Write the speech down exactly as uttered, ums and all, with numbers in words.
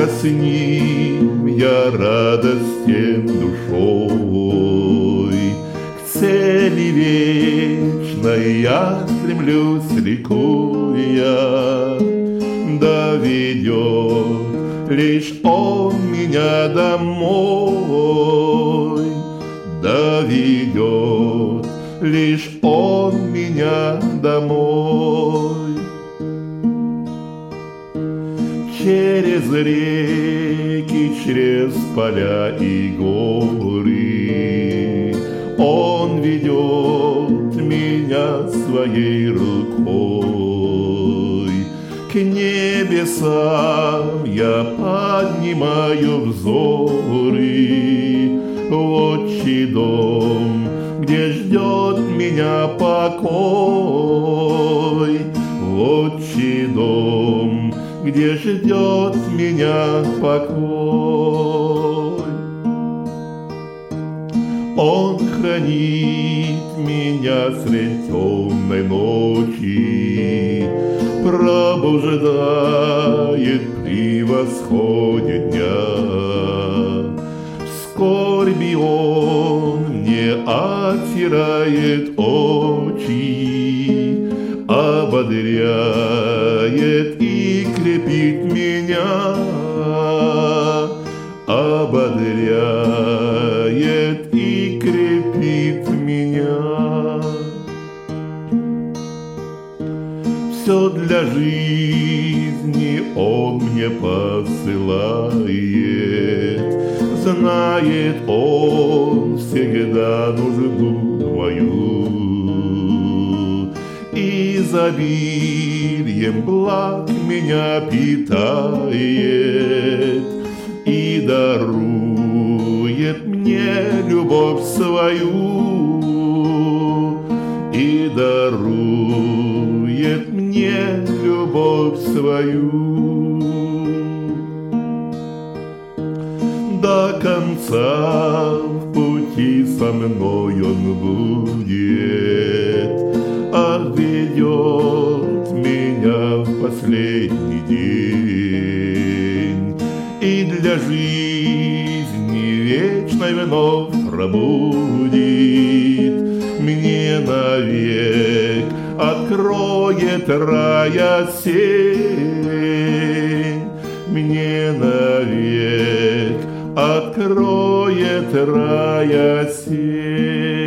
только с ним я радостен душой. К цели вечной я стремлюсь, ликуя, доведет лишь он меня домой, доведет лишь он меня домой. Через реки, через поля и горы он ведет меня своей рукой. К небесам я поднимаю взоры, в отчий дом, где ждет меня покой, в отчий дом, где ждет меня покой. Он хранит меня средь темной ночи, пробуждает при восходе дня. В скорби он мне отирает очи, ободряет и крепит меня, ободряет и крепит меня. Все для жизни он мне посылает, знает он всегда нужду мою. Изобилием благ меня питает и дарует мне любовь свою, и дарует мне любовь свою. До конца в пути со мной он будет, а ведет меня в последний день, и для жизни вечной вновь пробудит, мне навек откроет рая сень, мне навек откроет рая сень.